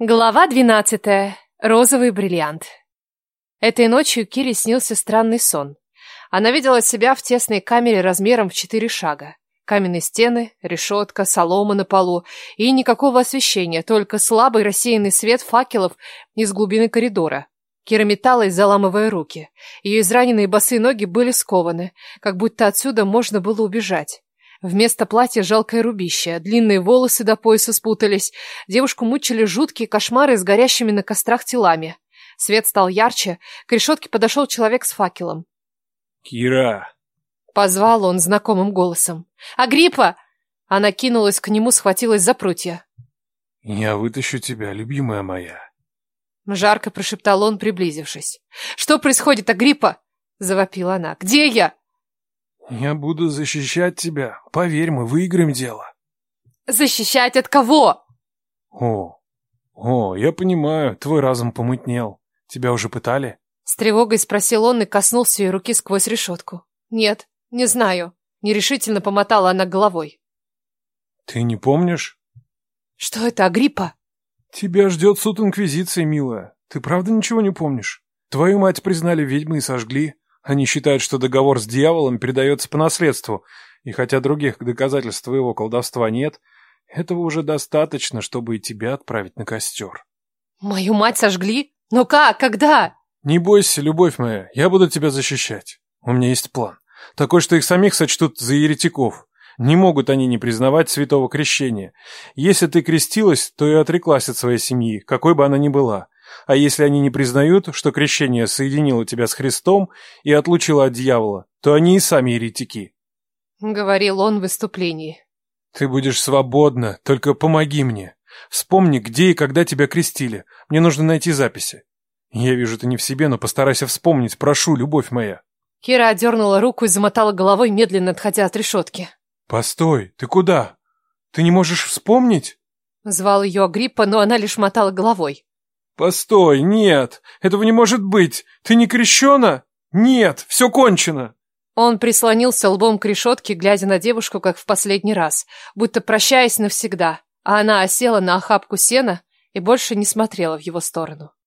Глава 12. Розовый бриллиант. Этой ночью Кире снился странный сон. Она видела себя в тесной камере размером в 4 шага. Каменные стены, решетка, солома на полу и никакого освещения, только слабый рассеянный свет факелов из глубины коридора. Кира металась, заламывая руки. Ее израненные босые ноги были скованы, как будто отсюда можно было убежать. Вместо платья жалкое рубище, длинные волосы до пояса спутались, девушку мучили жуткие кошмары с горящими на кострах телами. Свет стал ярче, к решетке подошел человек с факелом. «Кира!» — позвал он знакомым голосом. «Агриппа!» Она кинулась к нему, схватилась за прутья. «Я вытащу тебя, любимая моя!» Жарко прошептал он, приблизившись. «Что происходит, Агриппа?» — завопила она. «Где я?» «Я буду защищать тебя. Поверь, мы выиграем дело». «Защищать от кого?» О, я понимаю, твой разум помутнел. Тебя уже пытали?» С тревогой спросил он и коснулся ее руки сквозь решетку. «Нет, не знаю». Нерешительно помотала она головой. «Ты не помнишь?» «Что это, Агриппа?» «Тебя ждет суд инквизиции, милая. Ты правда ничего не помнишь? Твою мать признали ведьмой и сожгли. Они считают, что договор с дьяволом передается по наследству, и хотя других доказательств твоего колдовства нет, этого уже достаточно, чтобы и тебя отправить на костер». «Мою мать сожгли? Но как? Когда?» «Не бойся, любовь моя, я буду тебя защищать. У меня есть план. Такой, что их самих сочтут за еретиков. Не могут они не признавать святого крещения. Если ты крестилась, то и отреклась от своей семьи, какой бы она ни была. А если они не признают, что крещение соединило тебя с Христом и отлучило от дьявола, то они и сами еретики», — говорил он в выступлении. «Ты будешь свободна, только помоги мне. Вспомни, где и когда тебя крестили. Мне нужно найти записи. Я вижу, ты не в себе, но постарайся вспомнить, прошу, любовь моя». Кира отдернула руку и замотала головой, медленно отходя от решетки. «Постой, ты куда? Ты не можешь вспомнить?» Звал ее Агриппа, но она лишь мотала головой. «Постой, нет, этого не может быть! Ты не крещена? Нет, все кончено!» Он прислонился лбом к решетке, глядя на девушку, как в последний раз, будто прощаясь навсегда, а она осела на охапку сена и больше не смотрела в его сторону.